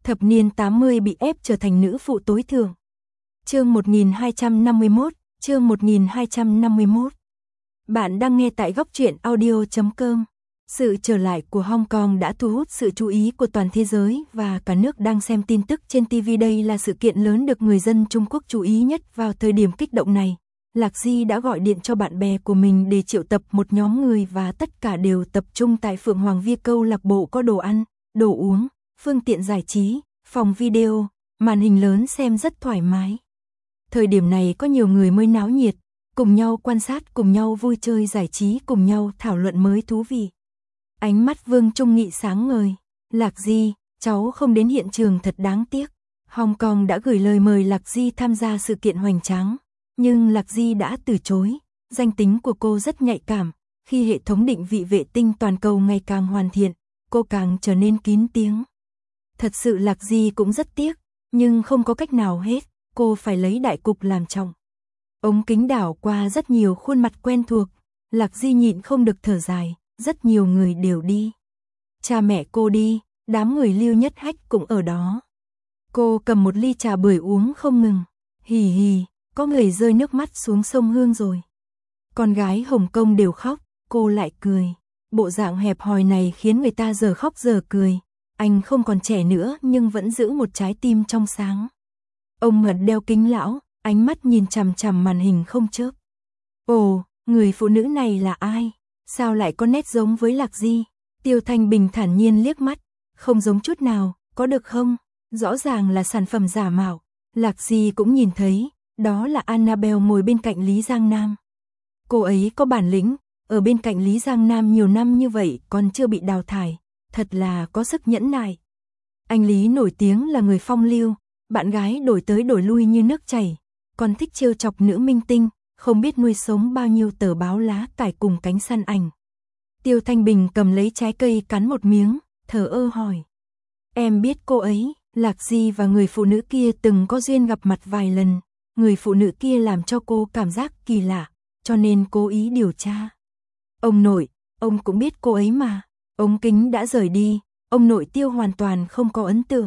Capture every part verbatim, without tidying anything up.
Thập niên tám mươi bị ép trở thành nữ phụ tối thượng. Chương một nghìn hai trăm năm mươi mốt, chương một nghìn hai trăm năm mươi mốt. Bạn đang nghe tại góc truyện audio chấm com. Sự trở lại của Hong Kong đã thu hút sự chú ý của toàn thế giới và cả nước đang xem tin tức trên ti vi. Đây là sự kiện lớn được người dân Trung Quốc chú ý nhất vào thời điểm kích động này. Lạc Di đã gọi điện cho bạn bè của mình để triệu tập một nhóm người và tất cả đều tập trung tại Phượng Hoàng Vi câu lạc bộ có đồ ăn, đồ uống, phương tiện giải trí, phòng video, màn hình lớn xem rất thoải mái. Thời điểm này có nhiều người mới náo nhiệt, cùng nhau quan sát, cùng nhau vui chơi giải trí, cùng nhau thảo luận mới thú vị. Ánh mắt Vương Trung Nghị sáng ngời. Lạc Di, cháu không đến hiện trường thật đáng tiếc. Hong Kong đã gửi lời mời Lạc Di tham gia sự kiện hoành tráng, nhưng Lạc Di đã từ chối. Danh tính của cô rất nhạy cảm, khi hệ thống định vị vệ tinh toàn cầu ngày càng hoàn thiện, cô càng trở nên kín tiếng. Thật sự Lạc Di cũng rất tiếc, nhưng không có cách nào hết, cô phải lấy đại cục làm trọng. Ống kính đảo qua rất nhiều khuôn mặt quen thuộc, Lạc Di nhịn không được thở dài, rất nhiều người đều đi. Cha mẹ cô đi, đám người Lưu Nhất Hách cũng ở đó. Cô cầm một ly trà bưởi uống không ngừng, hì hì, có người rơi nước mắt xuống sông Hương rồi. Con gái Hồng Kông đều khóc, cô lại cười. Bộ dạng hẹp hòi này khiến người ta giờ khóc giờ cười. Anh không còn trẻ nữa nhưng vẫn giữ một trái tim trong sáng. Ông Mật đeo kính lão, ánh mắt nhìn chằm chằm màn hình không chớp. Ồ, người phụ nữ này là ai? Sao lại có nét giống với Lạc Di? Tiêu Thanh Bình thản nhiên liếc mắt, không giống chút nào, có được không? Rõ ràng là sản phẩm giả mạo. Lạc Di cũng nhìn thấy, đó là Annabelle ngồi bên cạnh Lý Giang Nam. Cô ấy có bản lĩnh, ở bên cạnh Lý Giang Nam nhiều năm như vậy còn chưa bị đào thải, thật là có sức nhẫn nại. Anh Lý nổi tiếng là người phong lưu, bạn gái đổi tới đổi lui như nước chảy, còn thích trêu chọc nữ minh tinh, không biết nuôi sống bao nhiêu tờ báo lá cải cùng cánh săn ảnh. Tiêu Thanh Bình cầm lấy trái cây cắn một miếng, thờ ơ hỏi. Em biết cô ấy, Lạc Di và người phụ nữ kia từng có duyên gặp mặt vài lần, người phụ nữ kia làm cho cô cảm giác kỳ lạ, cho nên cố ý điều tra. Ông nội, ông cũng biết cô ấy mà, ống kính đã rời đi, ông nội Tiêu hoàn toàn không có ấn tượng.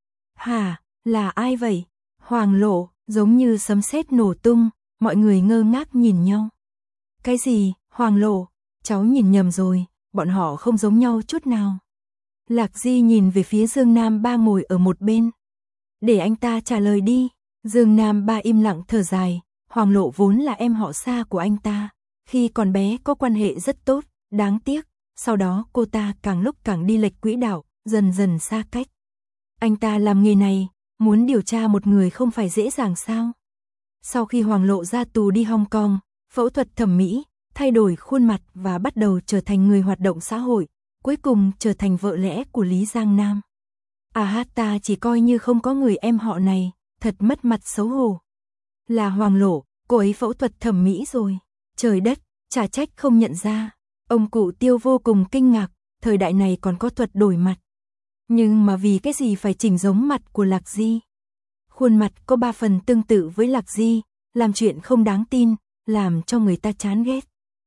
Hả, là ai vậy? Hoàng Lộ, giống như sấm sét nổ tung, mọi người ngơ ngác nhìn nhau. Cái gì, Hoàng Lộ? Cháu nhìn nhầm rồi, bọn họ không giống nhau chút nào. Lạc Di nhìn về phía Dương Nam Ba ngồi ở một bên. Để anh ta trả lời đi. Dương Nam Ba im lặng thở dài, Hoàng Lộ vốn là em họ xa của anh ta, khi còn bé có quan hệ rất tốt, đáng tiếc, sau đó cô ta càng lúc càng đi lệch quỹ đạo, dần dần xa cách. Anh ta làm nghề này, muốn điều tra một người không phải dễ dàng sao? Sau khi Hoàng Lộ ra tù đi Hong Kong, phẫu thuật thẩm mỹ, thay đổi khuôn mặt và bắt đầu trở thành người hoạt động xã hội, cuối cùng trở thành vợ lẽ của Lý Giang Nam. À hát ta chỉ coi như không có người em họ này, thật mất mặt xấu hổ. Là Hoàng Lộ, cô ấy phẫu thuật thẩm mỹ rồi. Trời đất, chả trách không nhận ra. Ông cụ Tiêu vô cùng kinh ngạc, thời đại này còn có thuật đổi mặt. Nhưng mà vì cái gì phải chỉnh giống mặt của Lạc Di? Khuôn mặt có ba phần tương tự với Lạc Di, làm chuyện không đáng tin, làm cho người ta chán ghét.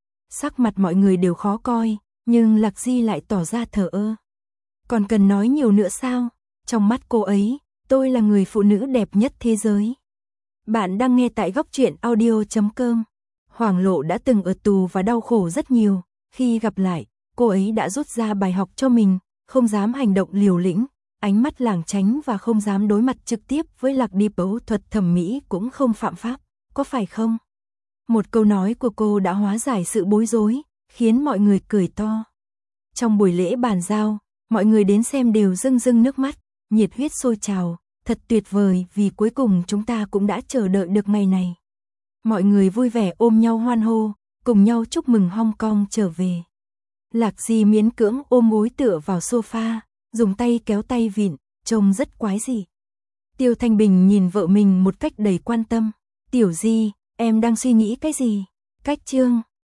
Sắc mặt mọi người đều khó coi, nhưng Lạc Di lại tỏ ra thờ ơ. Còn cần nói nhiều nữa sao? Trong mắt cô ấy, tôi là người phụ nữ đẹp nhất thế giới. Bạn đang nghe tại góc truyện audio chấm com. Hoàng Lộ đã từng ở tù và đau khổ rất nhiều, khi gặp lại, cô ấy đã rút ra bài học cho mình, không dám hành động liều lĩnh, ánh mắt lảng tránh và không dám đối mặt trực tiếp với Lạc Đi. Phẫu thuật thẩm mỹ cũng không phạm pháp, có phải không? Một câu nói của cô đã hóa giải sự bối rối, khiến mọi người cười to. Trong buổi lễ bàn giao, mọi người đến xem đều rưng rưng nước mắt, nhiệt huyết sôi trào, thật tuyệt vời vì cuối cùng chúng ta cũng đã chờ đợi được ngày này. Mọi người vui vẻ ôm nhau hoan hô, cùng nhau chúc mừng Hong Kong trở về. Lạc Di miễn cưỡng ôm gối tựa vào sofa, dùng tay kéo tay vịn, trông rất quái dị. Tiêu Thanh Bình nhìn vợ mình một cách đầy quan tâm. Tiểu Di, em đang suy nghĩ cái gì? Cách chương